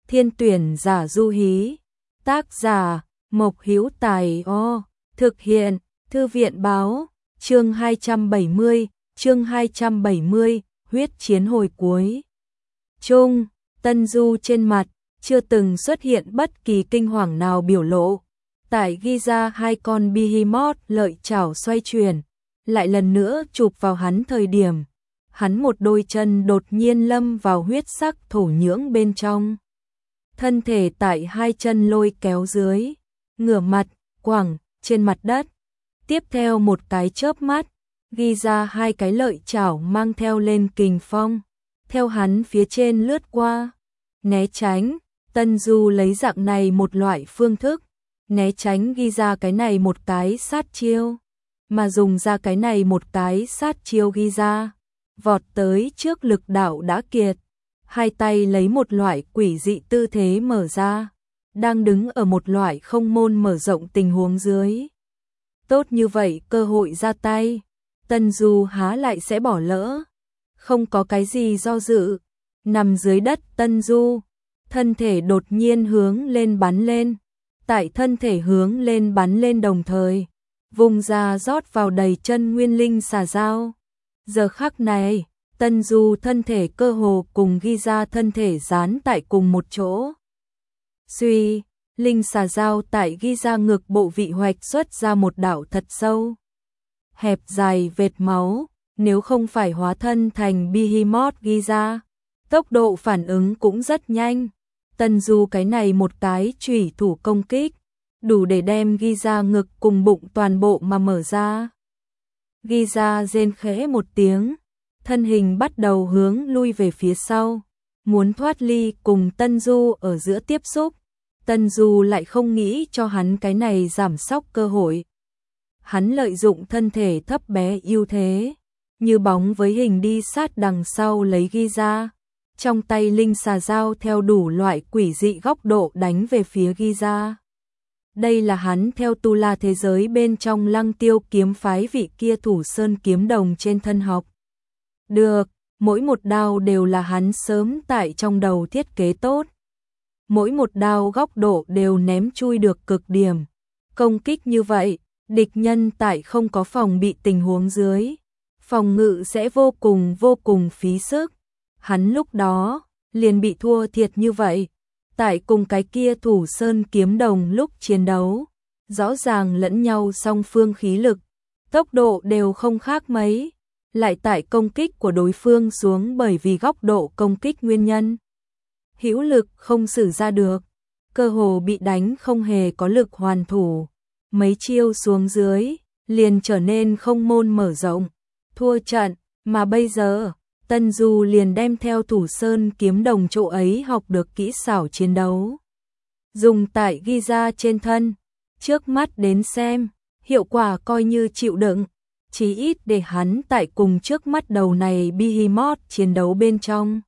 Thiên tuyển giả du hí. Tác giả Mộc Hữu Tài. Thực hiện Thư viện báo. Chương 270, huyết chiến hồi cuối. Chung, Tân Du trên mặt chưa từng xuất hiện bất kỳ kinh hoàng nào biểu lộ. Tại ghi ra hai con behemoth lợi chảo xoay chuyển, lại lần nữa chụp vào hắn thời điểm, hắn một đôi chân đột nhiên lâm vào huyết sắc thổ nhưỡng bên trong. Thân thể tại hai chân lôi kéo dưới, ngửa mặt, quẳng trên mặt đất. Tiếp theo một cái chớp mắt, ghi ra hai cái lợi chảo mang theo lên kình phong, theo hắn phía trên lướt qua. Né tránh, Tân Du lấy dạng này một loại phương thức, né tránh ghi ra cái này một cái sát chiêu, mà dùng ra cái này một cái sát chiêu ghi ra, vọt tới trước lực đạo đã kiệt, hai tay lấy một loại quỷ dị tư thế mở ra, đang đứng ở một loại không môn mở rộng tình huống dưới. Tốt như vậy cơ hội ra tay, Tân Du há lại sẽ bỏ lỡ. Không có cái gì do dự, nằm dưới đất Tân Du, thân thể đột nhiên hướng lên bắn lên. Tại thân thể hướng lên bắn lên đồng thời, vùng ra rót vào đầy chân nguyên linh xà dao. Giờ khắc này, Tân Du thân thể cơ hồ cùng ghi ra thân thể dán tại cùng một chỗ. Suy, linh xà dao tại ghi ra ngực bộ vị hoạch xuất ra một đạo thật sâu, hẹp dài vệt máu, nếu không phải hóa thân thành behemoth ghi ra, tốc độ phản ứng cũng rất nhanh. Tân Du cái này một cái chủy thủ công kích, đủ để đem ghi ra ngực cùng bụng toàn bộ mà mở ra. Ghi ra rên khẽ một tiếng, thân hình bắt đầu hướng lui về phía sau, muốn thoát ly cùng Tân Du ở giữa tiếp xúc. Tân Du lại không nghĩ cho hắn cái này giảm sóc cơ hội. Hắn lợi dụng thân thể thấp bé ưu thế, như bóng với hình đi sát đằng sau lấy ghi ra. Trong tay linh xà dao theo đủ loại quỷ dị góc độ đánh về phía ghi ra. Đây là hắn theo tu la thế giới bên trong Lăng Tiêu kiếm phái vị kia Thủ Sơn kiếm đồng trên thân học. Được, mỗi một đao đều là hắn sớm tại trong đầu thiết kế tốt. Mỗi một đao góc độ đều ném chui được cực điểm. Công kích như vậy, địch nhân tại không có phòng bị tình huống dưới, phòng ngự sẽ vô cùng phí sức. Hắn lúc đó liền bị thua thiệt như vậy. Tại cùng cái kia Thủ Sơn kiếm đồng lúc chiến đấu, rõ ràng lẫn nhau song phương khí lực, tốc độ đều không khác mấy, lại tại công kích của đối phương xuống bởi vì góc độ công kích nguyên nhân, hữu lực không sử ra được, cơ hồ bị đánh không hề có lực hoàn thủ. Mấy chiêu xuống dưới, liền trở nên không môn mở rộng, thua trận, mà bây giờ Tân Du liền đem theo Thủ Sơn kiếm đồng chỗ ấy học được kỹ xảo chiến đấu, dùng tại ghi ra trên thân. Trước mắt đến xem, hiệu quả coi như chịu đựng, chí ít để hắn tại cùng trước mắt đầu này behemoth chiến đấu bên trong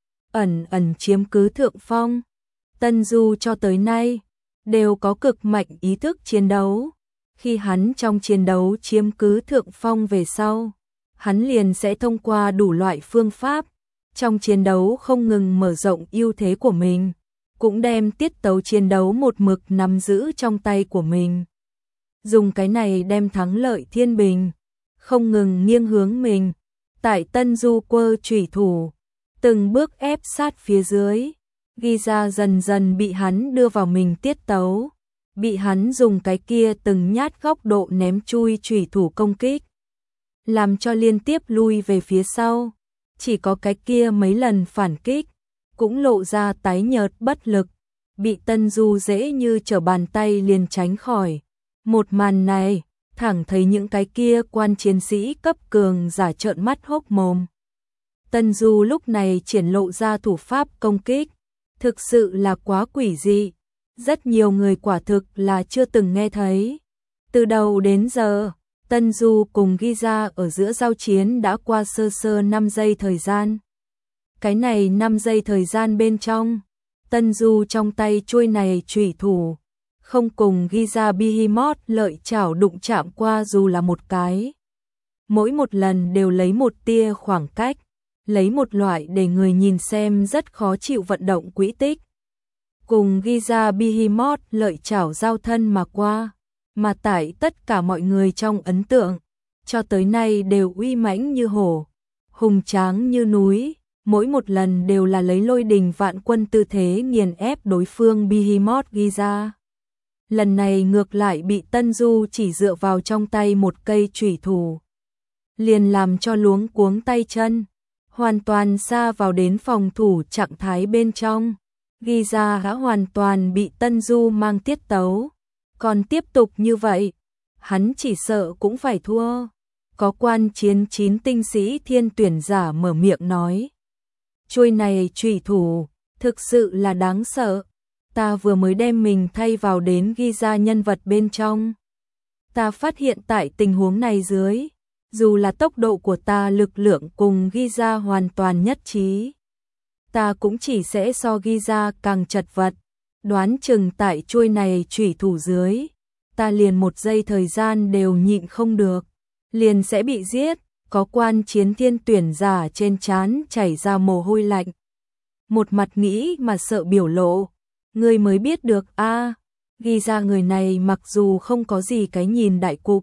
ẩn chiếm cứ thượng phong. Tân Du cho tới nay đều có cực mạnh ý thức chiến đấu, khi hắn trong chiến đấu chiếm cứ thượng phong về sau, hắn liền sẽ thông qua đủ loại phương pháp, trong chiến đấu không ngừng mở rộng ưu thế của mình, cũng đem tiết tấu chiến đấu một mực nắm giữ trong tay của mình. Dùng cái này đem thắng lợi thiên bình, không ngừng nghiêng hướng mình. Tại Tân Du quơ chủy thủ, từng bước ép sát phía dưới, ghi ra dần dần bị hắn đưa vào mình tiết tấu, bị hắn dùng cái kia từng nhát góc độ ném chui chủy thủ công kích, làm cho liên tiếp lui về phía sau. Chỉ có cái kia mấy lần phản kích, cũng lộ ra tái nhợt bất lực, bị Tân Du dễ như trở bàn tay liền tránh khỏi. Một màn này, thẳng thấy những cái kia quan chiến sĩ cấp cường giả trợn mắt hốc mồm. Tân Du lúc này triển lộ ra thủ pháp công kích, thực sự là quá quỷ dị, rất nhiều người quả thực là chưa từng nghe thấy. Từ đầu đến giờ, Tân Du cùng ghi ra ở giữa giao chiến đã qua sơ 5 giây thời gian. Cái này 5 giây thời gian bên trong, Tân Du trong tay chuôi này chủy thủ, không cùng ghi ra behemoth lợi chảo đụng chạm qua dù là một cái. Mỗi một lần đều lấy một tia khoảng cách, lấy một loại để người nhìn xem rất khó chịu vận động quỹ tích. cùng Giza Behemoth lợi chảo giao thân mà qua, mà tại tất cả mọi người trong ấn tượng, cho tới nay đều uy mãnh như hổ, hùng tráng như núi, mỗi một lần đều là lấy lôi đình vạn quân tư thế nghiền ép đối phương Behemoth Giza. Lần này ngược lại bị Tân Du chỉ dựa vào trong tay một cây chủy thủ, liền làm cho luống cuống tay chân, hoàn toàn sa vào đến phòng thủ trạng thái bên trong. Giza đã hoàn toàn bị Tân Du mang tiết tấu, còn tiếp tục như vậy, hắn chỉ sợ cũng phải thua. Có quan chiến 9 tinh sĩ thiên tuyển giả mở miệng nói, chuôi này chủy thủ, thực sự là đáng sợ, ta vừa mới đem mình thay vào đến Giza nhân vật bên trong. Ta phát hiện tại tình huống này dưới, dù là tốc độ của ta lực lượng cùng Giza hoàn toàn nhất trí, ta cũng chỉ sẽ so Giza càng chật vật, đoán chừng tại chuôi này chủy thủ dưới, ta liền một giây thời gian đều nhịn không được, liền sẽ bị giết. Có quan chiến thiên tuyển giả trên trán chảy ra mồ hôi lạnh, một mặt nghĩ mà sợ biểu lộ, người mới biết được a, Giza người này mặc dù không có gì cái nhìn đại cục,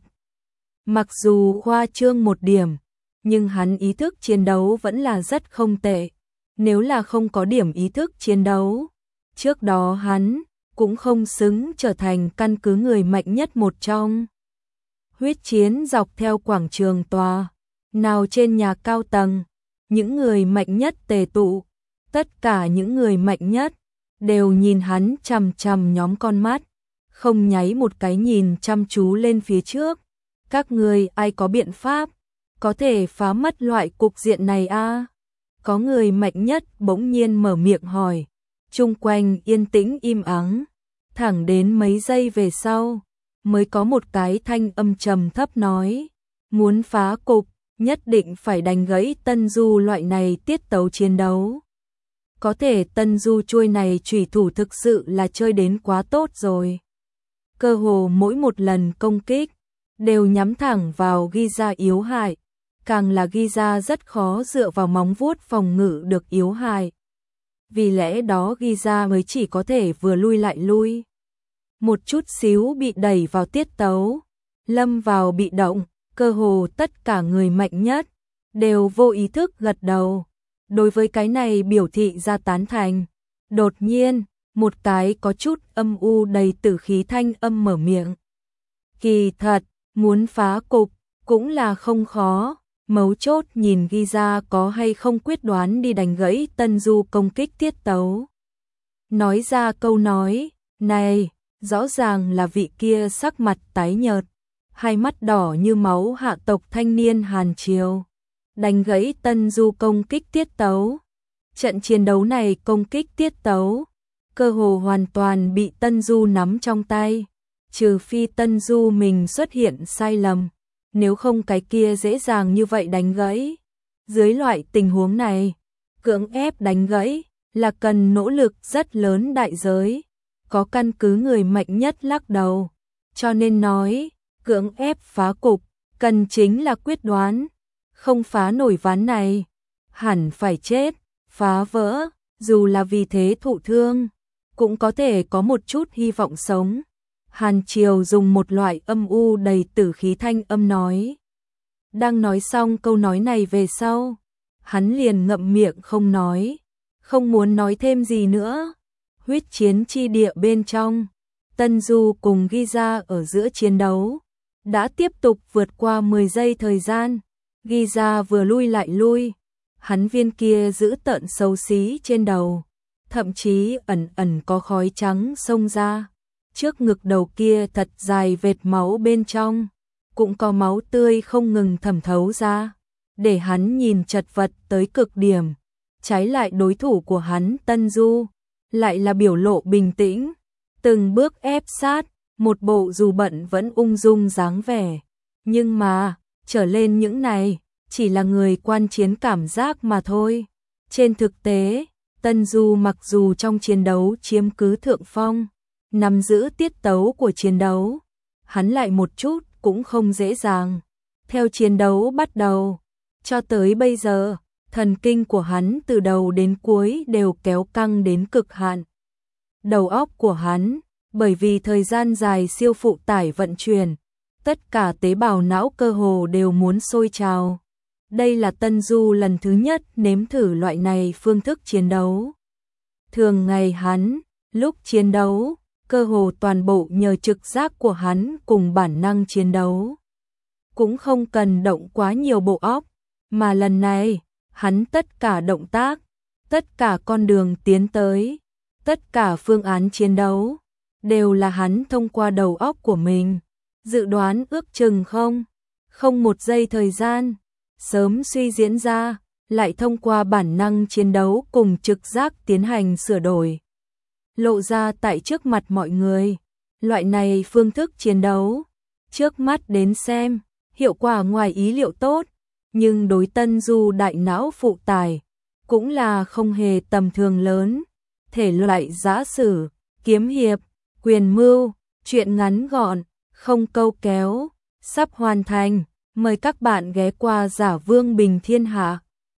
mặc dù khoa trương một điểm, nhưng hắn ý thức chiến đấu vẫn là rất không tệ. Nếu là không có điểm ý thức chiến đấu, trước đó hắn cũng không xứng trở thành căn cứ người mạnh nhất một trong. Huyết chiến dọc theo quảng trường tòa, nào trên nhà cao tầng, những người mạnh nhất tề tụ, tất cả những người mạnh nhất đều nhìn hắn chằm chằm nhóm con mắt, không nháy một cái nhìn chăm chú lên phía trước. Các người ai có biện pháp có thể phá mất loại cục diện này a? Có người mạnh nhất bỗng nhiên mở miệng hỏi, chung quanh yên tĩnh im ắng, thẳng đến mấy giây về sau, mới có một cái thanh âm trầm thấp nói, muốn phá cục, nhất định phải đánh gãy Tân Du loại này tiết tấu chiến đấu. Có thể Tân Du chuôi này chủy thủ thực sự là chơi đến quá tốt rồi. Cơ hồ mỗi một lần công kích, đều nhắm thẳng vào Giza yếu hại, càng là Giza rất khó dựa vào móng vuốt phòng ngự được yếu hại. Vì lẽ đó Giza mới chỉ có thể vừa lui lại lui. Một chút xíu bị đẩy vào tiết tấu, lâm vào bị động, cơ hồ tất cả người mạnh nhất đều vô ý thức gật đầu. Đối với cái này biểu thị ra tán thành. Đột nhiên, một cái có chút âm u đầy tử khí thanh âm mở miệng. Kỳ thật, muốn phá cục cũng là không khó, mấu chốt nhìn Giza có hay không quyết đoán đi đánh gãy Tân Du công kích tiết tấu. Nói ra câu nói này, rõ ràng là vị kia sắc mặt tái nhợt, hai mắt đỏ như máu hạ tộc thanh niên Hàn Triều. Đánh gãy Tân Du công kích tiết tấu. Trận chiến đấu này công kích tiết tấu, cơ hồ hoàn toàn bị Tân Du nắm trong tay, trừ phi Tân Du mình xuất hiện sai lầm, nếu không cái kia dễ dàng như vậy đánh gãy. Dưới loại tình huống này, cưỡng ép đánh gãy là cần nỗ lực rất lớn đại giới, có căn cứ người mạnh nhất lắc đầu, cho nên nói, cưỡng ép phá cục, cần chính là quyết đoán, không phá nổi ván này, hẳn phải chết, phá vỡ, dù là vì thế thụ thương, cũng có thể có một chút hy vọng sống. Hàn Triều dùng một loại âm u đầy tử khí thanh âm nói. Đang nói xong câu nói này về sau, hắn liền ngậm miệng không nói, không muốn nói thêm gì nữa. Huyết chiến chi địa bên trong, Tân Du cùng Giza ở giữa chiến đấu, đã tiếp tục vượt qua 10 giây thời gian. Giza vừa lui lại lui, hắn viên kia giữ tợn xấu xí trên đầu, thậm chí ẩn ẩn có khói trắng xông ra. Trước ngực đầu kia thật dài vệt máu bên trong, cũng có máu tươi không ngừng thẩm thấu ra, để hắn nhìn chật vật tới cực điểm. Trái lại đối thủ của hắn Tân Du, lại là biểu lộ bình tĩnh, từng bước ép sát, một bộ dù bận vẫn ung dung dáng vẻ. Nhưng mà, trở lên những này, chỉ là người quan chiến cảm giác mà thôi. Trên thực tế, Tân Du mặc dù trong chiến đấu chiếm cứ thượng phong, nắm giữ tiết tấu của chiến đấu, hắn lại một chút cũng không dễ dàng. Theo chiến đấu bắt đầu, cho tới bây giờ, thần kinh của hắn từ đầu đến cuối đều kéo căng đến cực hạn. đầu óc của hắn, bởi vì thời gian dài siêu phụ tải vận chuyển, tất cả tế bào não cơ hồ đều muốn sôi trào. Đây là Tân Du lần thứ nhất nếm thử loại này phương thức chiến đấu. Thường ngày hắn, lúc chiến đấu, cơ hồ toàn bộ nhờ trực giác của hắn cùng bản năng chiến đấu. Cũng không cần động quá nhiều bộ óc, mà lần này, hắn tất cả động tác, tất cả con đường tiến tới, tất cả phương án chiến đấu, đều là hắn thông qua đầu óc của mình, dự đoán ước chừng không một giây thời gian, sớm suy diễn ra, lại thông qua bản năng chiến đấu cùng trực giác tiến hành sửa đổi. Lộ ra tại trước mặt mọi người, loại này phương thức chiến đấu, trước mắt đến xem, hiệu quả ngoài ý liệu tốt, nhưng đối Tân Du đại não phụ tải, cũng là không hề tầm thường lớn. Thể loại giã sử, kiếm hiệp, quyền mưu, truyện ngắn gọn, không câu kéo, sắp hoàn thành, mời các bạn ghé qua Giả Vương Bình Thiên Hạ.